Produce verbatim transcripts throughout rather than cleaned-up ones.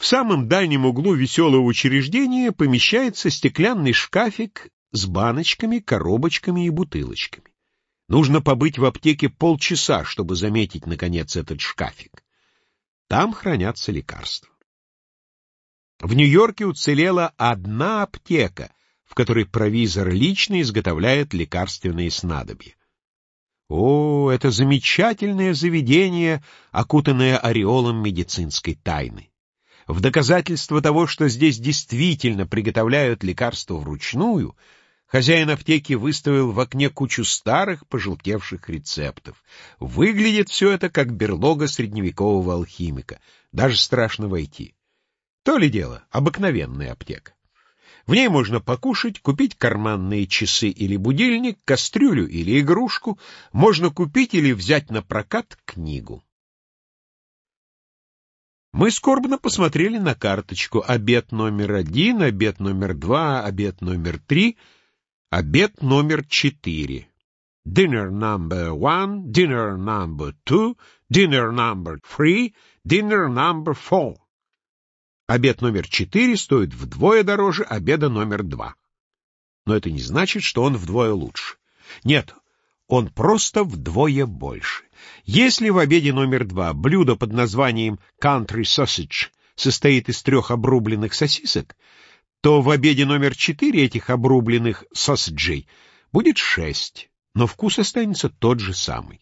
В самом дальнем углу веселого учреждения помещается стеклянный шкафик с баночками, коробочками и бутылочками. Нужно побыть в аптеке полчаса, чтобы заметить, наконец, этот шкафик. Там хранятся лекарства. В Нью-Йорке уцелела одна аптека, в которой провизор лично изготовляет лекарственные снадобья. О, это замечательное заведение, окутанное ореолом медицинской тайны. В доказательство того, что здесь действительно приготовляют лекарства вручную, хозяин аптеки выставил в окне кучу старых, пожелтевших рецептов. Выглядит все это как берлога средневекового алхимика. Даже страшно войти. То ли дело, обыкновенная аптека. В ней можно покушать, купить карманные часы или будильник, кастрюлю или игрушку, можно купить или взять на прокат книгу. Мы скорбно посмотрели на карточку. Обед номер один, обед номер два, обед номер три, обед номер четыре. Dinner number one, dinner number two, dinner number three, dinner number four. Обед номер четыре стоит вдвое дороже обеда номер два. Но это не значит, что он вдвое лучше. Нет, он просто вдвое больше. Если в обеде номер два блюдо под названием country sausage состоит из трех обрубленных сосисок, то в обеде номер четыре этих обрубленных сосиджей будет шесть, но вкус останется тот же самый.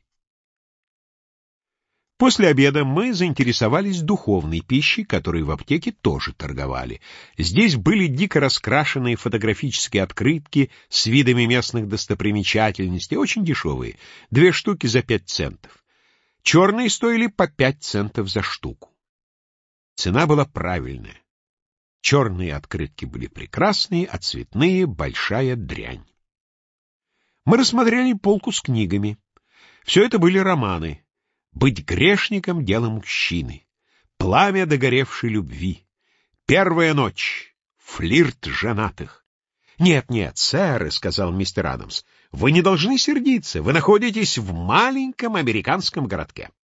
После обеда мы заинтересовались духовной пищей, которой в аптеке тоже торговали. Здесь были дико раскрашенные фотографические открытки с видами местных достопримечательностей, очень дешевые, две штуки за пять центов. Черные стоили по пять центов за штуку. Цена была правильная. Черные открытки были прекрасные, а цветные — большая дрянь. Мы рассмотрели полку с книгами. Все это были романы. «Быть грешником — дело мужчины», «Пламя догоревшей любви», «Первая ночь», «Флирт женатых». «Нет, нет, сэр», — сказал мистер Адамс, — «вы не должны сердиться, вы находитесь в маленьком американском городке».